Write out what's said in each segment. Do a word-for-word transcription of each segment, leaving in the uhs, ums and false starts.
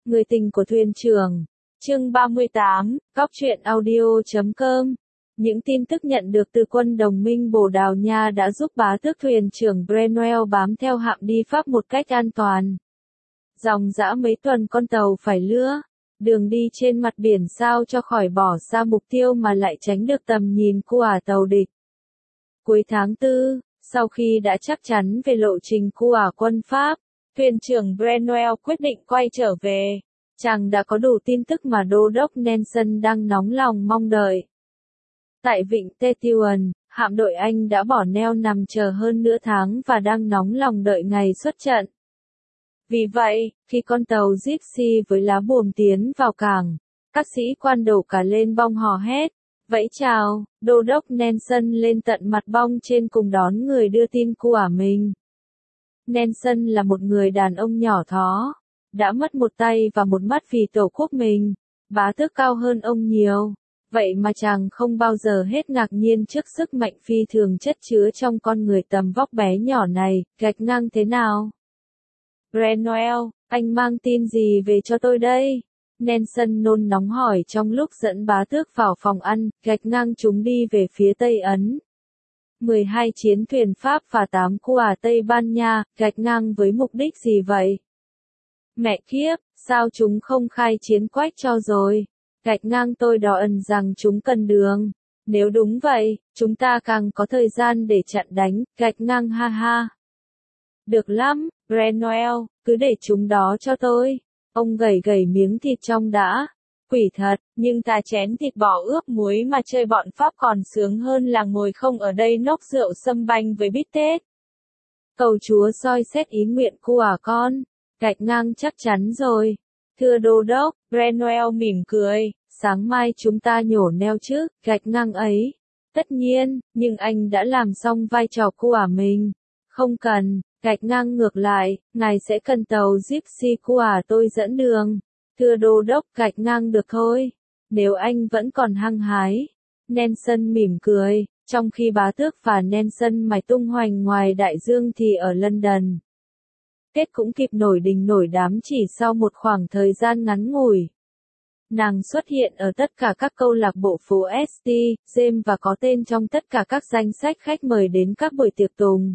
Người tình của thuyền trưởng. Chương ba mươi tám, Cóc truyện audio chấm com. Những tin tức nhận được từ quân đồng minh Bồ Đào Nha đã giúp bá tước thuyền trưởng Brenwell bám theo hạm đi Pháp một cách an toàn. Dòng dã mấy tuần con tàu phải lướt đường đi trên mặt biển sao cho khỏi bỏ xa mục tiêu mà lại tránh được tầm nhìn của tàu địch. Cuối tháng tư, sau khi đã chắc chắn về lộ trình của quân Pháp, thuyền trưởng Brenwell quyết định quay trở về. Chàng đã có đủ tin tức mà đô đốc Nelson đang nóng lòng mong đợi. Tại vịnh Tetuan, hạm đội Anh đã bỏ neo nằm chờ hơn nửa tháng và đang nóng lòng đợi ngày xuất trận. Vì vậy, khi con tàu Gypsy với lá buồm tiến vào cảng, các sĩ quan đổ cả lên bong hò hét, vẫy chào, đô đốc Nelson lên tận mặt bong trên cùng đón người đưa tin của mình. Nelson là một người đàn ông nhỏ thó, đã mất một tay và một mắt vì tổ quốc mình, bá tước cao hơn ông nhiều. Vậy mà chàng không bao giờ hết ngạc nhiên trước sức mạnh phi thường chất chứa trong con người tầm vóc bé nhỏ này, gạch ngang thế nào? Brenwell, anh mang tin gì về cho tôi đây? Nelson nôn nóng hỏi trong lúc dẫn bá tước vào phòng ăn, gạch ngang chúng đi về phía Tây Ấn. mười hai chiến thuyền Pháp và tám của Tây Ban Nha, gạch ngang với mục đích gì vậy? Mẹ kiếp, sao chúng không khai chiến quách cho rồi? Gạch ngang tôi đỏ ẩn rằng chúng cần đường. Nếu đúng vậy, chúng ta càng có thời gian để chặn đánh, gạch ngang ha ha. Được lắm, Brenwell, cứ để chúng đó cho tôi. Ông gầy gầy miếng thịt trong đã. Quỷ thật, nhưng ta chén thịt bò ướp muối mà chơi bọn Pháp còn sướng hơn là ngồi không ở đây nốc rượu sâm banh với bít tết. Cầu Chúa soi xét ý nguyện của con. Gạch ngang chắc chắn rồi. Thưa đô đốc, Brenwell mỉm cười, sáng mai chúng ta nhổ neo chứ, gạch ngang ấy. Tất nhiên, nhưng anh đã làm xong vai trò của mình. Không cần, gạch ngang ngược lại, ngài sẽ cần tàu Gypsy của tôi dẫn đường. Thưa đô đốc, gạch ngang được thôi. Nếu anh vẫn còn hăng hái. Nelson mỉm cười, trong khi bá tước và Nelson mải tung hoành ngoài đại dương thì ở London. Kết cũng kịp nổi đình nổi đám chỉ sau một khoảng thời gian ngắn ngủi. Nàng xuất hiện ở tất cả các câu lạc bộ phố ét tê, James và có tên trong tất cả các danh sách khách mời đến các buổi tiệc tùng.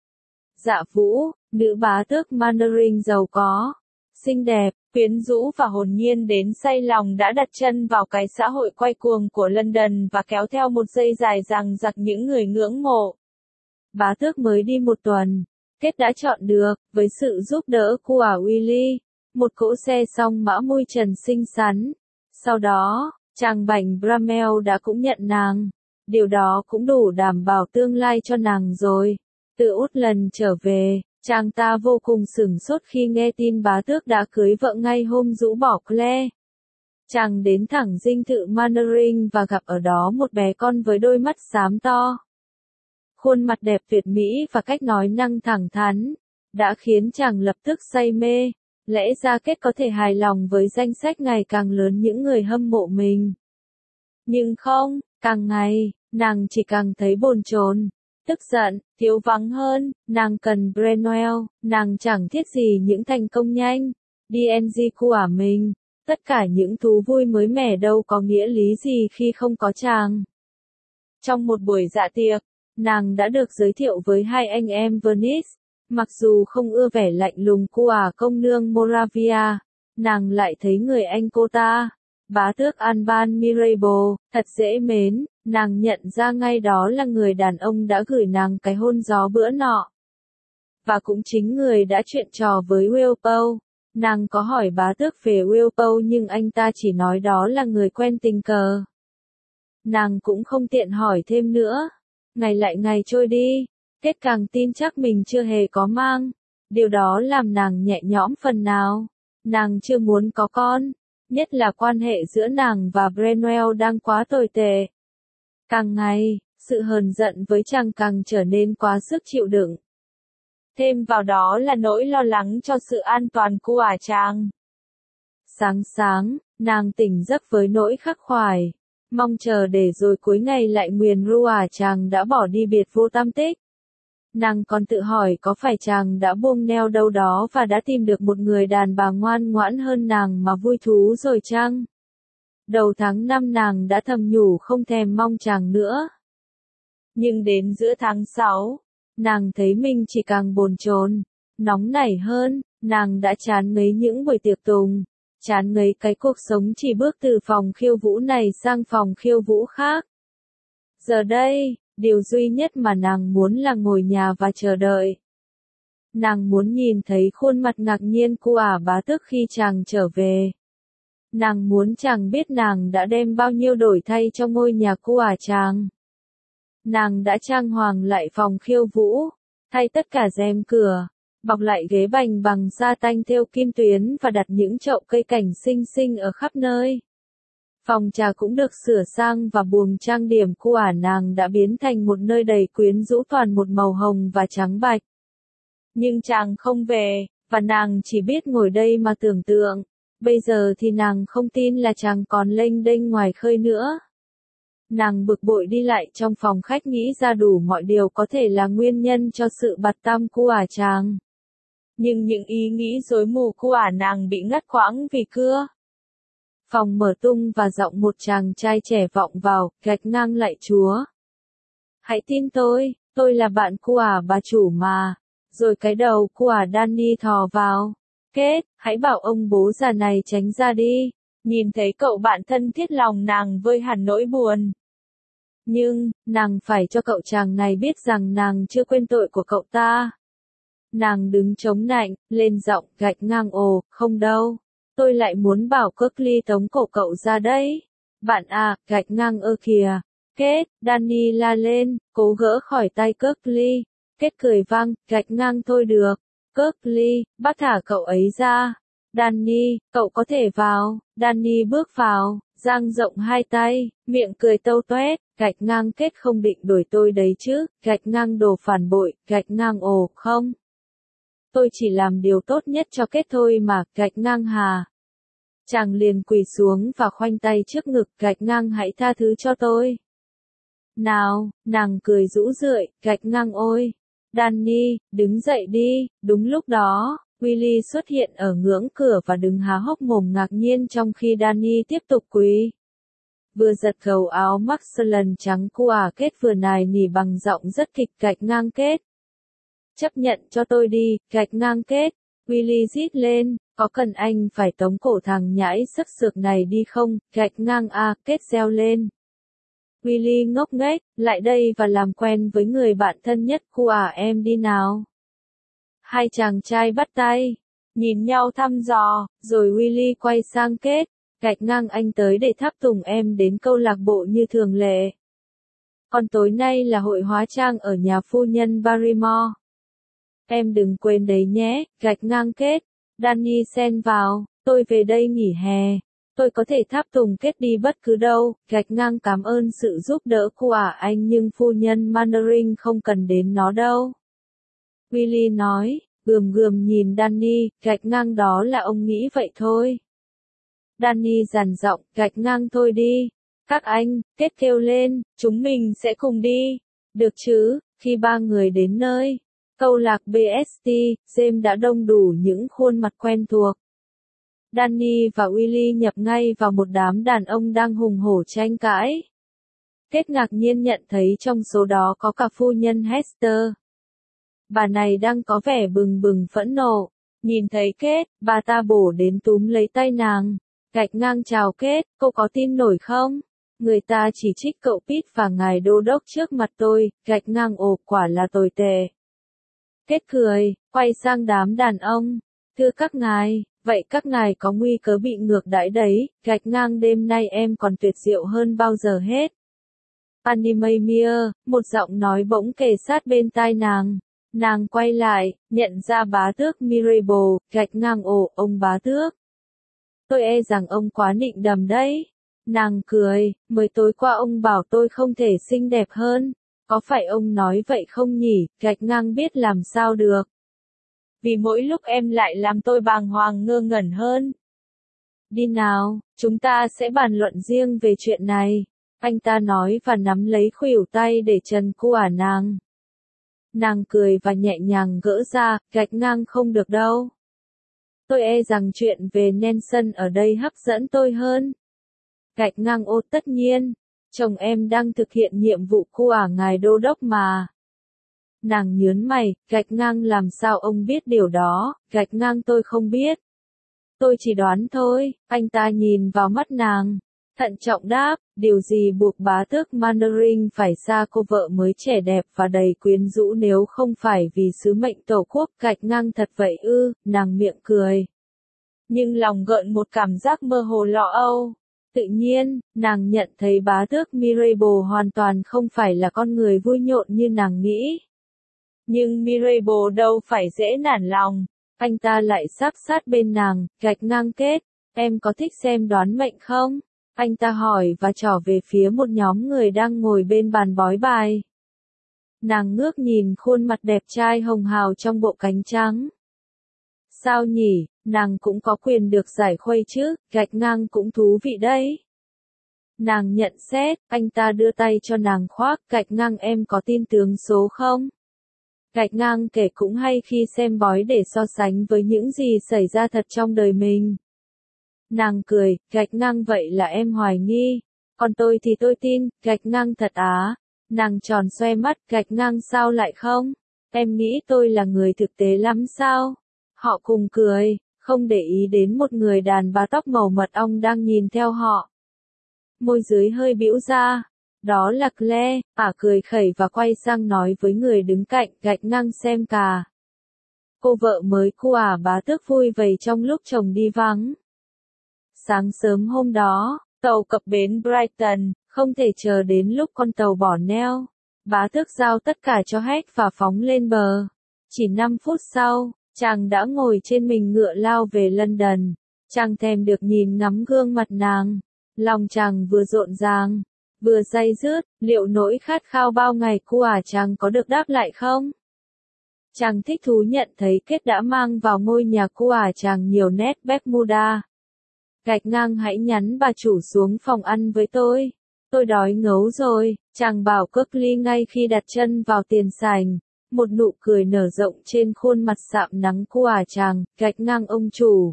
Dạ Vũ, nữ bá tước Mandarin giàu có, xinh đẹp, quyến rũ và hồn nhiên đến say lòng đã đặt chân vào cái xã hội quay cuồng của London và kéo theo một dây dài dằng dặc những người ngưỡng mộ. Bá tước mới đi một tuần. Kết đã chọn được, với sự giúp đỡ của Willy, một cỗ xe song mã mui trần xinh xắn. Sau đó, chàng bảnh Bramell đã cũng nhận nàng. Điều đó cũng đủ đảm bảo tương lai cho nàng rồi. Từ út lần trở về, chàng ta vô cùng sửng sốt khi nghe tin bá tước đã cưới vợ ngay hôm rũ bỏ Claire. Chàng đến thẳng dinh thự Mandarin và gặp ở đó một bé con với đôi mắt xám to. Khuôn mặt đẹp tuyệt mỹ và cách nói năng thẳng thắn, đã khiến chàng lập tức say mê. Lẽ ra Kết có thể hài lòng với danh sách ngày càng lớn những người hâm mộ mình. Nhưng không, càng ngày, nàng chỉ càng thấy bồn chồn, tức giận, thiếu vắng hơn, nàng cần Brenwell, nàng chẳng thiết gì những thành công nhanh, đê en giê của mình, tất cả những thú vui mới mẻ đâu có nghĩa lý gì khi không có chàng. Trong một buổi dạ tiệc, nàng đã được giới thiệu với hai anh em Venice, mặc dù không ưa vẻ lạnh lùng của công nương Moravia, nàng lại thấy người anh cô ta, bá tước Alban Mirabel, thật dễ mến, nàng nhận ra ngay đó là người đàn ông đã gửi nàng cái hôn gió bữa nọ. Và cũng chính người đã chuyện trò với Wilpo. Nàng có hỏi bá tước về Wilpo nhưng anh ta chỉ nói đó là người quen tình cờ. Nàng cũng không tiện hỏi thêm nữa. Ngày lại ngày trôi đi, Kết càng tin chắc mình chưa hề có mang. Điều đó làm nàng nhẹ nhõm phần nào. Nàng chưa muốn có con, nhất là quan hệ giữa nàng và Brenwell đang quá tồi tệ. Càng ngày, sự hờn giận với chàng càng trở nên quá sức chịu đựng. Thêm vào đó là nỗi lo lắng cho sự an toàn của chàng. Sáng sáng, nàng tỉnh giấc với nỗi khắc khoải. Mong chờ để rồi cuối ngày lại nguyền rủa chàng đã bỏ đi biệt vô tam tích. Nàng còn tự hỏi có phải chàng đã buông neo đâu đó và đã tìm được một người đàn bà ngoan ngoãn hơn nàng mà vui thú rồi chăng? Đầu tháng năm nàng đã thầm nhủ không thèm mong chàng nữa. Nhưng đến giữa tháng sáu, nàng thấy mình chỉ càng bồn chồn, nóng nảy hơn, nàng đã chán ngấy những buổi tiệc tùng, chán ngấy cái cuộc sống chỉ bước từ phòng khiêu vũ này sang phòng khiêu vũ khác. Giờ đây, điều duy nhất mà nàng muốn là ngồi nhà và chờ đợi. Nàng muốn nhìn thấy khuôn mặt ngạc nhiên của ả bá tước khi chàng trở về. Nàng muốn chàng biết nàng đã đem bao nhiêu đổi thay cho ngôi nhà của ả chàng. Nàng đã trang hoàng lại phòng khiêu vũ, thay tất cả rèm cửa, bọc lại ghế bành bằng sa tanh thêu kim tuyến và đặt những chậu cây cảnh xinh xinh ở khắp nơi. Phòng trà cũng được sửa sang và buồng trang điểm của ả nàng đã biến thành một nơi đầy quyến rũ toàn một màu hồng và trắng bạch. Nhưng chàng không về, và nàng chỉ biết ngồi đây mà tưởng tượng. Bây giờ thì nàng không tin là chàng còn lênh đênh ngoài khơi nữa. Nàng bực bội đi lại trong phòng khách nghĩ ra đủ mọi điều có thể là nguyên nhân cho sự bặt tăm của ả chàng. Nhưng những ý nghĩ rối mù của ả nàng bị ngắt quãng vì cưa. Phòng mở tung và giọng một chàng trai trẻ vọng vào, gạch ngang lại Chúa. Hãy tin tôi, tôi là bạn của ả bà chủ mà. Rồi cái đầu của ả Danny thò vào. Kết, hãy bảo ông bố già này tránh ra đi. Nhìn thấy cậu bạn thân thiết lòng nàng vơi hẳn nỗi buồn. Nhưng, nàng phải cho cậu chàng này biết rằng nàng chưa quên tội của cậu ta. Nàng đứng chống nạnh, lên giọng, gạch ngang ồ, không đâu. Tôi lại muốn bảo Kirkley tống cổ cậu ra đấy. Bạn à, gạch ngang ơ kìa. Kết, Danny la lên, cố gỡ khỏi tay Kirkley. Kết cười vang, gạch ngang thôi được. Kirkley, bắt thả cậu ấy ra. Danny, cậu có thể vào. Danny bước vào, dang rộng hai tay, miệng cười tâu toét, gạch ngang Kết không định đuổi tôi đấy chứ, gạch ngang đồ phản bội, gạch ngang ồ, không. Tôi chỉ làm điều tốt nhất cho Kết thôi mà, gạch ngang hà. Chàng liền quỳ xuống và khoanh tay trước ngực, gạch ngang hãy tha thứ cho tôi. Nào, nàng cười rũ rượi, gạch ngang ôi. Danny, đứng dậy đi, đúng lúc đó, Willy xuất hiện ở ngưỡng cửa và đứng há hốc mồm ngạc nhiên trong khi Danny tiếp tục quỳ. Vừa giật gầu áo Maxland trắng của ả Kết vừa nài nỉ bằng giọng rất kịch, gạch ngang Kết. Chấp nhận cho tôi đi, gạch ngang Kết. Willy rít lên, có cần anh phải tống cổ thằng nhãi sức sược này đi không, gạch ngang a, Kết reo lên. Willy ngốc nghếch, lại đây và làm quen với người bạn thân nhất của ả em đi nào. Hai chàng trai bắt tay, nhìn nhau thăm dò, rồi Willy quay sang Kết, gạch ngang anh tới để tháp tùng em đến câu lạc bộ như thường lệ. Còn tối nay là hội hóa trang ở nhà phu nhân Barrymore. Em đừng quên đấy nhé, gạch ngang Kết. Danny xen vào, tôi về đây nghỉ hè. Tôi có thể tháp tùng Kết đi bất cứ đâu, gạch ngang cảm ơn sự giúp đỡ của ả anh nhưng phu nhân Mannering không cần đến nó đâu. Willy nói, gườm gườm nhìn Danny, gạch ngang đó là ông nghĩ vậy thôi. Danny dằn giọng, gạch ngang thôi đi. Các anh, Kết kêu lên, chúng mình sẽ cùng đi. Được chứ, khi ba người đến nơi. Câu lạc bê ét tê, James đã đông đủ những khuôn mặt quen thuộc. Danny và Willy nhập ngay vào một đám đàn ông đang hùng hổ tranh cãi. Kết ngạc nhiên nhận thấy trong số đó có cả phu nhân Hester. Bà này đang có vẻ bừng bừng phẫn nộ. Nhìn thấy Kết, bà ta bổ đến túm lấy tay nàng. Gạch ngang chào Kết, cô có tin nổi không? Người ta chỉ trích cậu Pete và ngài đô đốc trước mặt tôi, gạch ngang ồ quả là tồi tệ. Kết cười, quay sang đám đàn ông. Thưa các ngài, vậy các ngài có nguy cơ bị ngược đãi đấy, gạch ngang đêm nay em còn tuyệt diệu hơn bao giờ hết. Annie Maymere, một giọng nói bỗng kề sát bên tai nàng. Nàng quay lại, nhận ra bá tước Mirabel, gạch ngang ồ, ông bá tước. Tôi e rằng ông quá nịnh đầm đấy. Nàng cười, mới tối qua ông bảo tôi không thể xinh đẹp hơn. Có phải ông nói vậy không nhỉ, gạch ngang biết làm sao được. Vì mỗi lúc em lại làm tôi bàng hoàng ngơ ngẩn hơn. Đi nào, chúng ta sẽ bàn luận riêng về chuyện này. Anh ta nói và nắm lấy khuỷu tay để trần của ả nàng. Nàng cười và nhẹ nhàng gỡ ra, gạch ngang không được đâu. Tôi e rằng chuyện về Nelson ở đây hấp dẫn tôi hơn. Gạch ngang ô tất nhiên, chồng em đang thực hiện nhiệm vụ của ngài đô đốc mà. Nàng nhớn mày, gạch ngang làm sao ông biết điều đó, gạch ngang tôi không biết. Tôi chỉ đoán thôi, anh ta nhìn vào mắt nàng. Thận trọng đáp, điều gì buộc bá tước Mandarin phải xa cô vợ mới trẻ đẹp và đầy quyến rũ nếu không phải vì sứ mệnh tổ quốc, gạch ngang thật vậy ư, nàng miệng cười. Nhưng lòng gợn một cảm giác mơ hồ lo âu. Tự nhiên, nàng nhận thấy bá tước Mirabel hoàn toàn không phải là con người vui nhộn như nàng nghĩ. Nhưng Mirabel đâu phải dễ nản lòng, anh ta lại sắp sát bên nàng, gạch ngang kết, em có thích xem đoán mệnh không? Anh ta hỏi và trỏ về phía một nhóm người đang ngồi bên bàn bói bài. Nàng ngước nhìn khuôn mặt đẹp trai hồng hào trong bộ cánh trắng. Sao nhỉ, nàng cũng có quyền được giải khuây chứ, gạch ngang cũng thú vị đấy. Nàng nhận xét, anh ta đưa tay cho nàng khoác, gạch ngang em có tin tướng số không? Gạch ngang kể cũng hay khi xem bói để so sánh với những gì xảy ra thật trong đời mình. Nàng cười, gạch ngang vậy là em hoài nghi. Còn tôi thì tôi tin, gạch ngang thật á. Nàng tròn xoe mắt, gạch ngang sao lại không? Em nghĩ tôi là người thực tế lắm sao? Họ cùng cười, không để ý đến một người đàn bà tóc màu mật ong đang nhìn theo họ. Môi dưới hơi bĩu ra. Đó là Claire, ả cười khẩy và quay sang nói với người đứng cạnh, gạch ngang xem cả. Cô vợ mới của ả bá tước vui vầy trong lúc chồng đi vắng. Sáng sớm hôm đó, tàu cập bến Brighton, không thể chờ đến lúc con tàu bỏ neo. Bá tước giao tất cả cho Heck và phóng lên bờ. Chỉ năm phút sau, chàng đã ngồi trên mình ngựa lao về London. Chàng thèm được nhìn ngắm gương mặt nàng. Lòng chàng vừa rộn ràng, vừa day dứt, liệu nỗi khát khao bao ngày của ả chàng có được đáp lại không? Chàng thích thú nhận thấy Kết đã mang vào ngôi nhà của ả chàng nhiều nét Bermuda. Gạch ngang hãy nhắn bà chủ xuống phòng ăn với tôi. Tôi đói ngấu rồi, chàng bảo Kirkley ngay khi đặt chân vào tiền sảnh. Một nụ cười nở rộng trên khuôn mặt sạm nắng của ả chàng, gạch ngang ông chủ.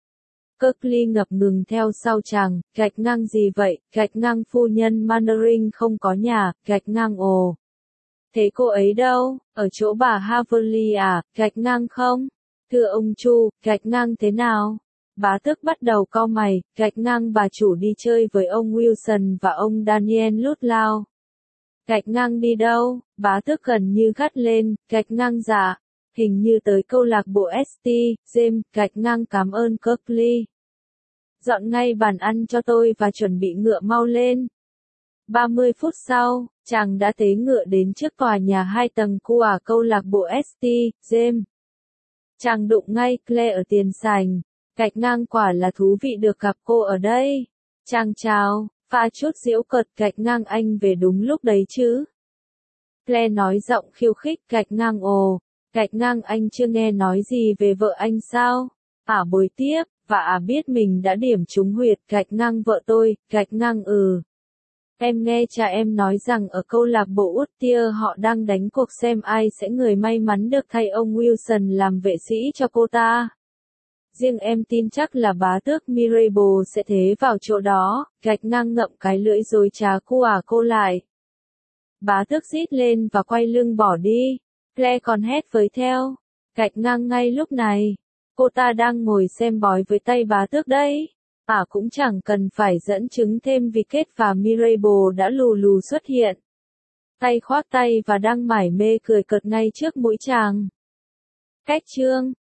Kirkley ngập ngừng theo sau chàng, gạch ngang gì vậy, gạch ngang phu nhân Mandarin không có nhà, gạch ngang ồ. Thế cô ấy đâu, ở chỗ bà Haverly à, gạch ngang không? Thưa ông Chu, gạch ngang thế nào? Bá tước bắt đầu cau mày, gạch ngang bà chủ đi chơi với ông Wilson và ông Daniel Ludlow. Gạch ngang đi đâu? Bá tước gần như gắt lên, gạch ngang dạ. Hình như tới câu lạc bộ ét tê, James, gạch ngang cảm ơn Kirkley. Dọn ngay bàn ăn cho tôi và chuẩn bị ngựa mau lên. ba mươi phút sau, chàng đã tế ngựa đến trước tòa nhà hai tầng của câu lạc bộ ét tê, James. Chàng đụng ngay Claire ở tiền sảnh. Gạch ngang quả là thú vị được gặp cô ở đây. Chàng chào, pha chút giễu cợt, gạch ngang anh về đúng lúc đấy chứ. Claire nói giọng khiêu khích, gạch ngang ồ, gạch ngang anh chưa nghe nói gì về vợ anh sao? Ả bồi tiếp, và ả biết mình đã điểm trúng huyệt, gạch ngang vợ tôi, gạch ngang ừ. Em nghe cha em nói rằng ở câu lạc bộ Uttier họ đang đánh cuộc xem ai sẽ người may mắn được thay ông Wilson làm vệ sĩ cho cô ta. Riêng em tin chắc là bá tước Mirabel sẽ thế vào chỗ đó, gạch ngang ngậm cái lưỡi dối trá của ả cô lại. Bá tước rít lên và quay lưng bỏ đi. Claire còn hét với theo. Gạch ngang ngay lúc này. Cô ta đang ngồi xem bói với tay bá tước đấy. Ả cũng chẳng cần phải dẫn chứng thêm vì Kết và Mirabel đã lù lù xuất hiện. Tay khoác tay và đang mải mê cười cợt ngay trước mũi chàng. Cách chương